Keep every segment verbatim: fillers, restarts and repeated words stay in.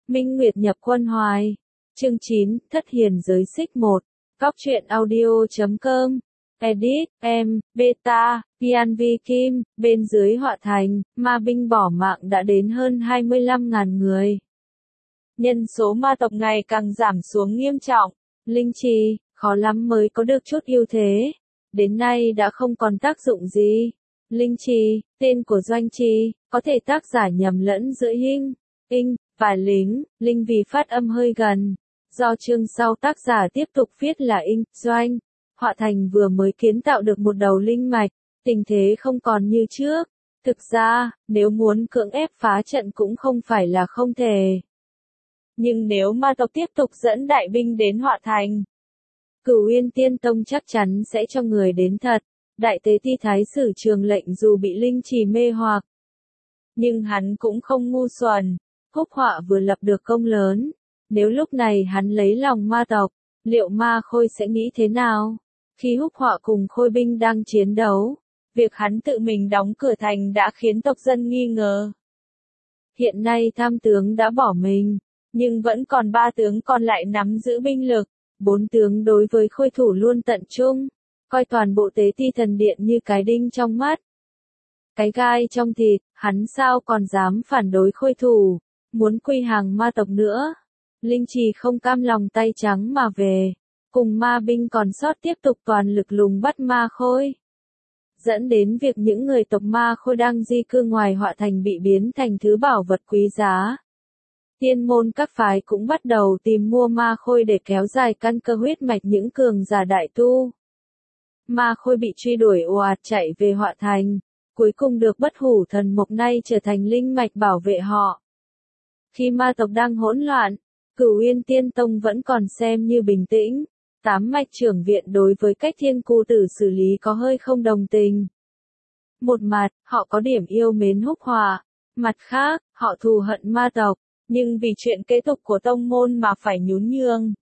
Minh Nguyệt nhập quân hoài. Chương chín, Thất Hiền giới xích một. Góc truyện audio chấm com. Edit, em, Beta, Pian Vi Kim, bên dưới họa thành, ma binh bỏ mạng đã đến hơn hai mươi lăm nghìn người. Nhân số ma tộc ngày càng giảm xuống nghiêm trọng. Linh trì, khó lắm mới có được chút ưu thế. Đến nay đã không còn tác dụng gì. Linh trì, tên của doanh trì, có thể tác giả nhầm lẫn giữa hinh, inh, và lính, linh vì phát âm hơi gần. Do chương sau tác giả tiếp tục viết là inh, doanh. Họa thành vừa mới kiến tạo được một đầu linh mạch, tình thế không còn như trước. Thực ra, nếu muốn cưỡng ép phá trận cũng không phải là không thể. Nhưng nếu ma tộc tiếp tục dẫn đại binh đến họa thành, Cửu Uyên Tiên Tông chắc chắn sẽ cho người đến thật. Đại tế ti thái sử trường lệnh dù bị linh trì mê hoặc, nhưng hắn cũng không ngu xuẩn. Húc Họa vừa lập được công lớn, nếu lúc này hắn lấy lòng ma tộc, liệu ma khôi sẽ nghĩ thế nào? Khi Húc Họa cùng khôi binh đang chiến đấu, việc hắn tự mình đóng cửa thành đã khiến tộc dân nghi ngờ. Hiện nay tham tướng đã bỏ mình, nhưng vẫn còn ba tướng còn lại nắm giữ binh lực, bốn tướng đối với khôi thủ luôn tận trung, coi toàn bộ tế ti thần điện như cái đinh trong mắt. Cái gai trong thịt, hắn sao còn dám phản đối khôi thủ, muốn quy hàng ma tộc nữa. Linh trì không cam lòng tay trắng mà về, cùng ma binh còn sót tiếp tục toàn lực lùng bắt ma khôi. Dẫn đến việc những người tộc ma khôi đang di cư ngoài họa thành bị biến thành thứ bảo vật quý giá. Tiên môn các phái cũng bắt đầu tìm mua ma khôi để kéo dài căn cơ huyết mạch những cường giả đại tu. Ma khôi bị truy đuổi ồ ạt chạy về họa thành, cuối cùng được bất hủ thần mộc nay trở thành linh mạch bảo vệ họ. Khi ma tộc đang hỗn loạn, Cửu Uyên Tiên Tông vẫn còn xem như bình tĩnh. Tám mạch trưởng viện đối với cách Thiên Cu Tử xử lý có hơi không đồng tình. Một mặt, họ có điểm yêu mến Húc Họa, mặt khác, họ thù hận ma tộc, nhưng vì chuyện kế tục của tông môn mà phải nhún nhường.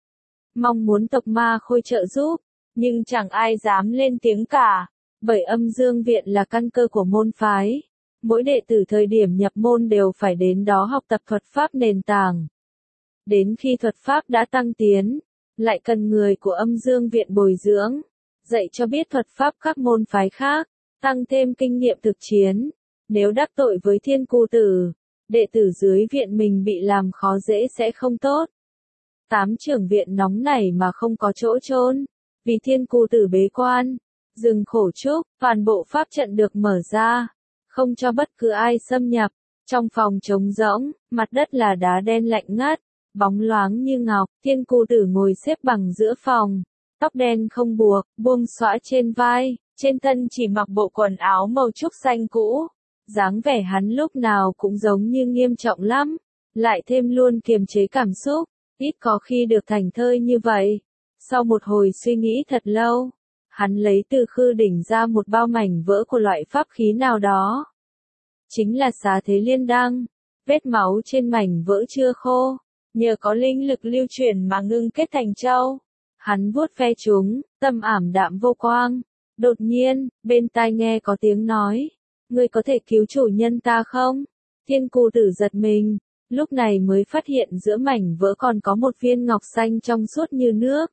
Mong muốn tộc ma khôi trợ giúp, nhưng chẳng ai dám lên tiếng cả, bởi Âm Dương Viện là căn cơ của môn phái. Mỗi đệ tử thời điểm nhập môn đều phải đến đó học tập thuật pháp nền tảng. Đến khi thuật pháp đã tăng tiến, lại cần người của Âm Dương Viện bồi dưỡng, dạy cho biết thuật pháp các môn phái khác, tăng thêm kinh nghiệm thực chiến. Nếu đắc tội với Thiên Cu Tử, đệ tử dưới viện mình bị làm khó dễ sẽ không tốt. Tám trưởng viện nóng nảy mà không có chỗ chôn, vì Thiên Cu Tử bế quan, dừng khổ trúc, toàn bộ pháp trận được mở ra, không cho bất cứ ai xâm nhập. Trong phòng trống rỗng, mặt đất là đá đen lạnh ngắt, bóng loáng như ngọc. Thiên Cu Tử ngồi xếp bằng giữa phòng, tóc đen không buộc, buông xõa trên vai, trên thân chỉ mặc bộ quần áo màu trúc xanh cũ. Dáng vẻ hắn lúc nào cũng giống như nghiêm trọng lắm, lại thêm luôn kiềm chế cảm xúc, ít có khi được thảnh thơi như vậy. Sau một hồi suy nghĩ thật lâu, hắn lấy từ khư đỉnh ra một bao mảnh vỡ của loại pháp khí nào đó. Chính là Xá Thế Liên Đăng, vết máu trên mảnh vỡ chưa khô, nhờ có linh lực lưu chuyển mà ngưng kết thành châu. Hắn vuốt ve chúng, tâm ảm đạm vô quang. Đột nhiên, bên tai nghe có tiếng nói, ngươi có thể cứu chủ nhân ta không? Thiên Cu Tử giật mình, lúc này mới phát hiện giữa mảnh vỡ còn có một viên ngọc xanh trong suốt như nước.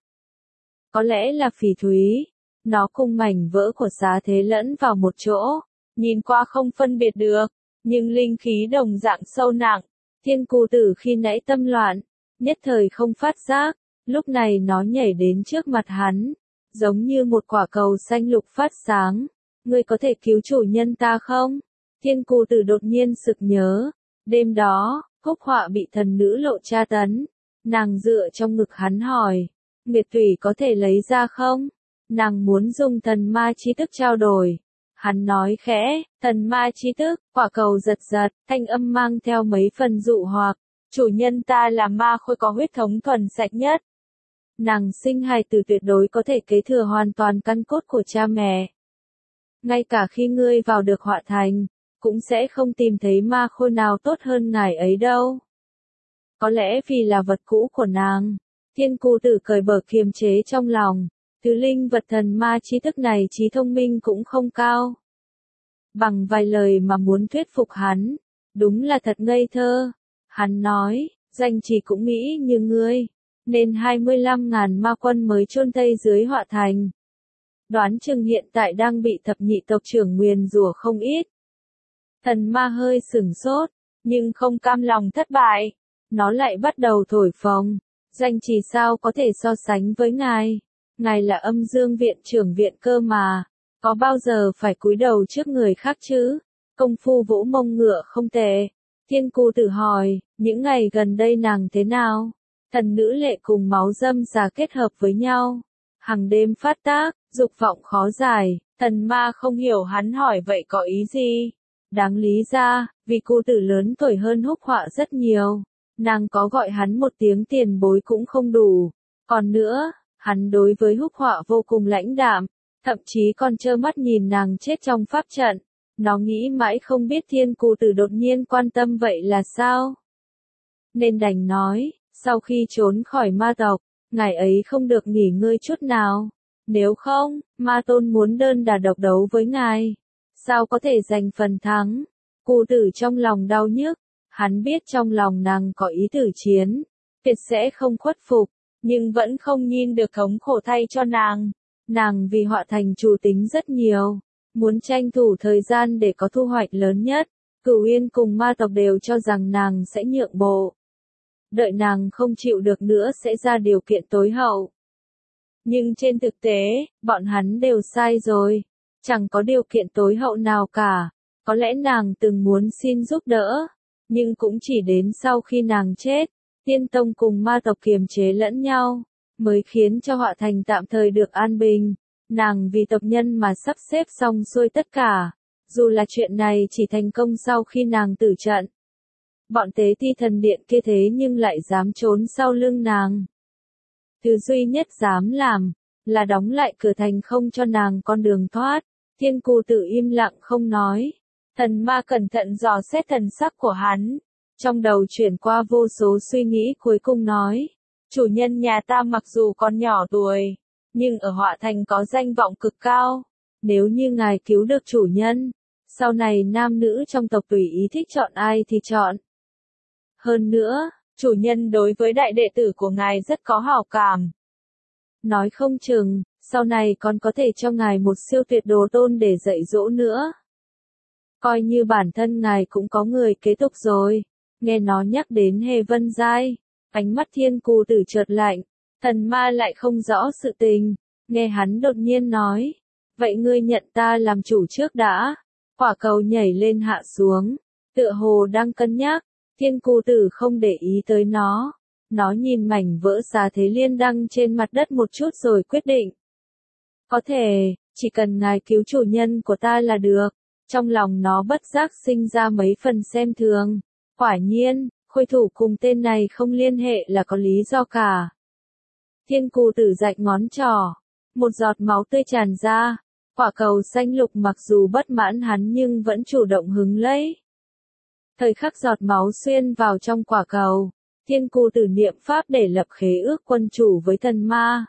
Có lẽ là phỉ thúy, nó cùng mảnh vỡ của Xá Thế lẫn vào một chỗ, nhìn qua không phân biệt được, nhưng linh khí đồng dạng sâu nặng. Thiên Cu Tử khi nãy tâm loạn, nhất thời không phát giác, lúc này nó nhảy đến trước mặt hắn, giống như một quả cầu xanh lục phát sáng. Ngươi có thể cứu chủ nhân ta không? Thiên Cu Tử đột nhiên sực nhớ. Đêm đó, Húc Họa bị thần nữ lộ tra tấn. Nàng dựa trong ngực hắn hỏi, Nguyệt Tủy có thể lấy ra không? Nàng muốn dùng thần ma chi tức trao đổi. Hắn nói khẽ, thần ma chi tức, quả cầu giật giật, thanh âm mang theo mấy phần dụ hoặc. Chủ nhân ta là ma khôi có huyết thống thuần sạch nhất. Nàng sinh hài tử tuyệt đối có thể kế thừa hoàn toàn căn cốt của cha mẹ. Ngay cả khi ngươi vào được họa thành, cũng sẽ không tìm thấy ma khôi nào tốt hơn ngài ấy đâu. Có lẽ vì là vật cũ của nàng, Thiên Cu Tử cởi bờ kiềm chế trong lòng, thứ linh vật thần ma trí thức này trí thông minh cũng không cao. Bằng vài lời mà muốn thuyết phục hắn, đúng là thật ngây thơ. Hắn nói, Danh Trì cũng nghĩ như ngươi, nên hai mươi lăm ngàn ma quân mới chôn Tây dưới Họa Thành. Đoán chừng hiện tại đang bị thập nhị tộc trưởng nguyền rủa không ít. Thần ma hơi sửng sốt, nhưng không cam lòng thất bại. Nó lại bắt đầu thổi phồng. Danh Trì sao có thể so sánh với ngài? Ngài là âm dương viện trưởng viện cơ mà. Có bao giờ phải cúi đầu trước người khác chứ? Công phu vỗ mông ngựa không tệ. Thiên Cù tự hỏi, những ngày gần đây nàng thế nào? Thần nữ lệ cùng máu dâm già kết hợp với nhau. Hằng đêm phát tác, dục vọng khó giải. Thần ma không hiểu hắn hỏi vậy có ý gì? Đáng lý ra, vì cô tử lớn tuổi hơn Húc Họa rất nhiều. Nàng có gọi hắn một tiếng tiền bối cũng không đủ. Còn nữa, hắn đối với Húc Họa vô cùng lãnh đạm, thậm chí còn trơ mắt nhìn nàng chết trong pháp trận. Nó nghĩ mãi không biết Thiên Cù Tử đột nhiên quan tâm vậy là sao? Nên đành nói, sau khi trốn khỏi ma tộc, ngài ấy không được nghỉ ngơi chút nào. Nếu không, ma tôn muốn đơn đả độc đấu với ngài. Sao có thể giành phần thắng? Cù Tử trong lòng đau nhức. Hắn biết trong lòng nàng có ý tử chiến, tuyệt sẽ không khuất phục, nhưng vẫn không nhìn được thống khổ thay cho nàng. Nàng vì Họa Thành chủ tính rất nhiều, muốn tranh thủ thời gian để có thu hoạch lớn nhất. Cửu Yên cùng ma tộc đều cho rằng nàng sẽ nhượng bộ. Đợi nàng không chịu được nữa sẽ ra điều kiện tối hậu. Nhưng trên thực tế, bọn hắn đều sai rồi. Chẳng có điều kiện tối hậu nào cả. Có lẽ nàng từng muốn xin giúp đỡ. Nhưng cũng chỉ đến sau khi nàng chết, Tiên Tông cùng ma tộc kiềm chế lẫn nhau, mới khiến cho Họa Thành tạm thời được an bình. Nàng vì tộc nhân mà sắp xếp xong xuôi tất cả, dù là chuyện này chỉ thành công sau khi nàng tử trận. Bọn tế ti thần điện kia thế nhưng lại dám trốn sau lưng nàng. Thứ duy nhất dám làm, là đóng lại cửa thành không cho nàng con đường thoát. Thiên Cù Tử im lặng không nói. Thần ma cẩn thận dò xét thần sắc của hắn. Trong đầu chuyển qua vô số suy nghĩ cuối cùng nói. Chủ nhân nhà ta mặc dù còn nhỏ tuổi, nhưng ở Họa Thành có danh vọng cực cao. Nếu như ngài cứu được chủ nhân, sau này nam nữ trong tộc tùy ý thích chọn ai thì chọn. Hơn nữa, chủ nhân đối với đại đệ tử của ngài rất có hảo cảm. Nói không chừng, sau này còn có thể cho ngài một siêu tuyệt đồ tôn để dạy dỗ nữa. Coi như bản thân ngài cũng có người kế tục rồi. Nghe nó nhắc đến Hề Vân Giai, ánh mắt Thiên Cù Tử chợt lạnh. Thần ma lại không rõ sự tình. Nghe hắn đột nhiên nói. Vậy ngươi nhận ta làm chủ trước đã. Quả cầu nhảy lên hạ xuống. Tựa hồ đang cân nhắc. Thiên Cù Tử không để ý tới nó. Nó nhìn mảnh vỡ xà thế liên đăng trên mặt đất một chút rồi quyết định. Có thể, chỉ cần ngài cứu chủ nhân của ta là được. Trong lòng nó bất giác sinh ra mấy phần xem thường. Quả nhiên, khôi thủ cùng tên này không liên hệ là có lý do cả. Thiên Cù Tử rạch ngón trỏ. Một giọt máu tươi tràn ra. Quả cầu xanh lục mặc dù bất mãn hắn nhưng vẫn chủ động hứng lấy. Thời khắc giọt máu xuyên vào trong quả cầu. Thiên Cù Tử niệm pháp để lập khế ước quân chủ với thần ma.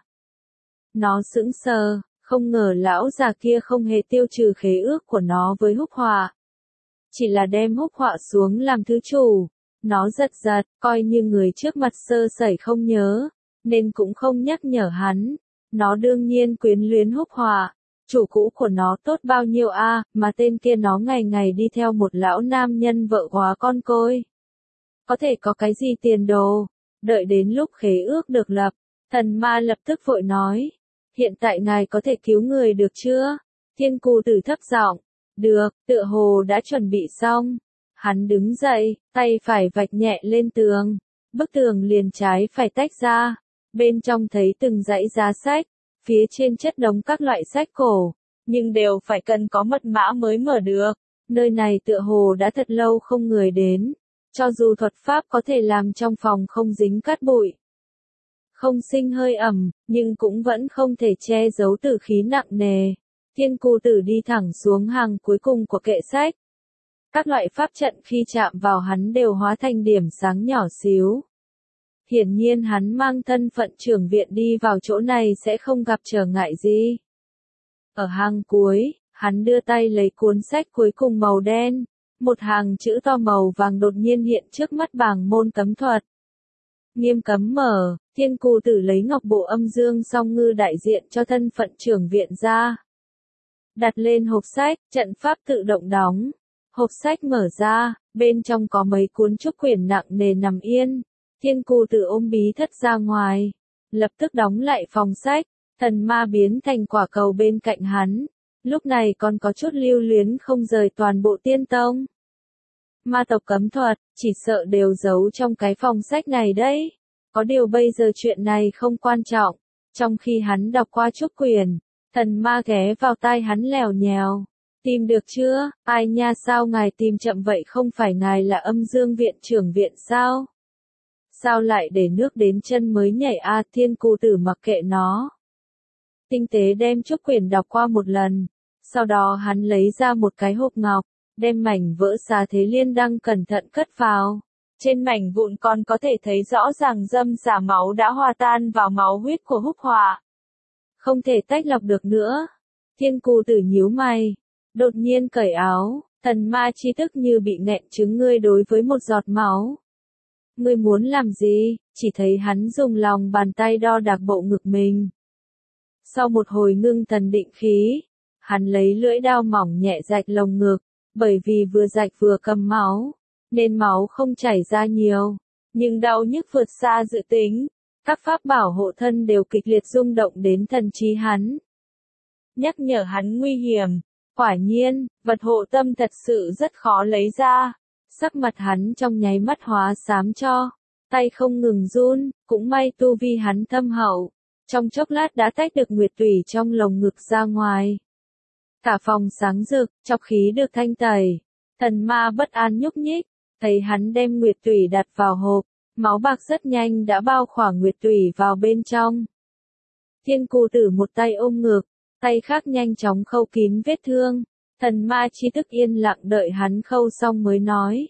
Nó sững sờ. Không ngờ lão già kia không hề tiêu trừ khế ước của nó với Húc Họa. Chỉ là đem Húc Họa xuống làm thứ chủ. Nó giật giật, coi như người trước mặt sơ sẩy không nhớ, nên cũng không nhắc nhở hắn. Nó đương nhiên quyến luyến Húc Họa. Chủ cũ của nó tốt bao nhiêu a, à, mà tên kia nó ngày ngày đi theo một lão nam nhân vợ hóa con côi. Có thể có cái gì tiền đồ. Đợi đến lúc khế ước được lập, thần ma lập tức vội nói. Hiện tại ngài có thể cứu người được chưa? Thiên Cù Tử thấp giọng. Được, tựa hồ đã chuẩn bị xong. Hắn đứng dậy, tay phải vạch nhẹ lên tường. Bức tường liền trái phải tách ra. Bên trong thấy từng dãy giá sách. Phía trên chất đống các loại sách cổ. Nhưng đều phải cần có mật mã mới mở được. Nơi này tựa hồ đã thật lâu không người đến. Cho dù thuật pháp có thể làm trong phòng không dính cát bụi. Không sinh hơi ẩm, nhưng cũng vẫn không thể che giấu tử khí nặng nề. Thiên Cù Tử đi thẳng xuống hàng cuối cùng của kệ sách. Các loại pháp trận khi chạm vào hắn đều hóa thành điểm sáng nhỏ xíu. Hiển nhiên hắn mang thân phận trưởng viện đi vào chỗ này sẽ không gặp trở ngại gì. Ở hàng cuối, hắn đưa tay lấy cuốn sách cuối cùng màu đen. Một hàng chữ to màu vàng đột nhiên hiện trước mắt bảng môn cấm thuật. Nghiêm cấm mở, Thiên Cù Tử lấy ngọc bộ âm dương song ngư đại diện cho thân phận trưởng viện ra. Đặt lên hộp sách, trận pháp tự động đóng. Hộp sách mở ra, bên trong có mấy cuốn trúc quyển nặng nề nằm yên. Thiên Cù Tử ôm bí thất ra ngoài, lập tức đóng lại phòng sách. Thần ma biến thành quả cầu bên cạnh hắn. Lúc này còn có chút lưu luyến không rời toàn bộ tiên tông. Ma tộc cấm thuật, chỉ sợ đều giấu trong cái phòng sách này đấy. Có điều bây giờ chuyện này không quan trọng. Trong khi hắn đọc qua trúc quyển, thần ma ghé vào tai hắn lèo nhèo. Tìm được chưa? Ai nha, sao ngài tìm chậm vậy, không phải ngài là âm dương viện trưởng viện sao? Sao lại để nước đến chân mới nhảy a? À, Thiên Cù Tử mặc kệ nó. Tinh tế đem trúc quyển đọc qua một lần. Sau đó hắn lấy ra một cái hộp ngọc, đem mảnh vỡ xà thế liên đăng cẩn thận cất vào. Trên mảnh vụn còn có thể thấy rõ ràng dâm xả máu đã hòa tan vào máu huyết của Húc Hỏa. Không thể tách lọc được nữa. Thiên Cù Tử nhíu mày, đột nhiên cởi áo, thần ma chi tức như bị nghẹn trứng, ngươi đối với một giọt máu. Ngươi muốn làm gì? Chỉ thấy hắn dùng lòng bàn tay đo đạc bộ ngực mình. Sau một hồi ngưng thần định khí, hắn lấy lưỡi dao mỏng nhẹ rạch lồng ngực, bởi vì vừa rạch vừa cầm máu, nên máu không chảy ra nhiều, nhưng đau nhức vượt xa dự tính, các pháp bảo hộ thân đều kịch liệt rung động đến thần trí hắn. Nhắc nhở hắn nguy hiểm, quả nhiên, vật hộ tâm thật sự rất khó lấy ra, sắc mặt hắn trong nháy mắt hóa xám cho, tay không ngừng run, cũng may tu vi hắn thâm hậu, trong chốc lát đã tách được nguyệt tủy trong lồng ngực ra ngoài. Cả phòng sáng rực, chọc khí được thanh tẩy. Thần ma bất an nhúc nhích, thấy hắn đem nguyệt tủy đặt vào hộp, máu bạc rất nhanh đã bao khỏa nguyệt tủy vào bên trong. Thiên Cù Tử một tay ôm ngực, tay khác nhanh chóng khâu kín vết thương. Thần ma chi tức yên lặng đợi hắn khâu xong mới nói.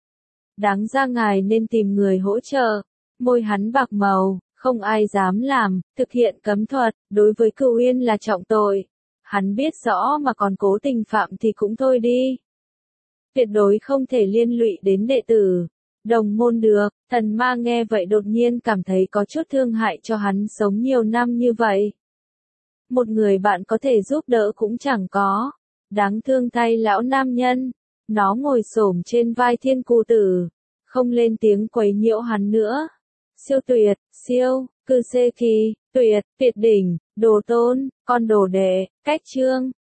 Đáng ra ngài nên tìm người hỗ trợ. Môi hắn bạc màu, không ai dám làm, thực hiện cấm thuật, đối với Cửu Uyên là trọng tội. Hắn biết rõ mà còn cố tình phạm thì cũng thôi đi. Tuyệt đối không thể liên lụy đến đệ tử, đồng môn được. Thần ma nghe vậy đột nhiên cảm thấy có chút thương hại cho hắn sống nhiều năm như vậy. Một người bạn có thể giúp đỡ cũng chẳng có. Đáng thương thay lão nam nhân. Nó ngồi xổm trên vai Thiên Cù Tử, không lên tiếng quấy nhiễu hắn nữa. Siêu tuyệt, siêu, cư xê kỳ, tuyệt, tuyệt đỉnh, đồ tôn, con đồ đệ, cách chương.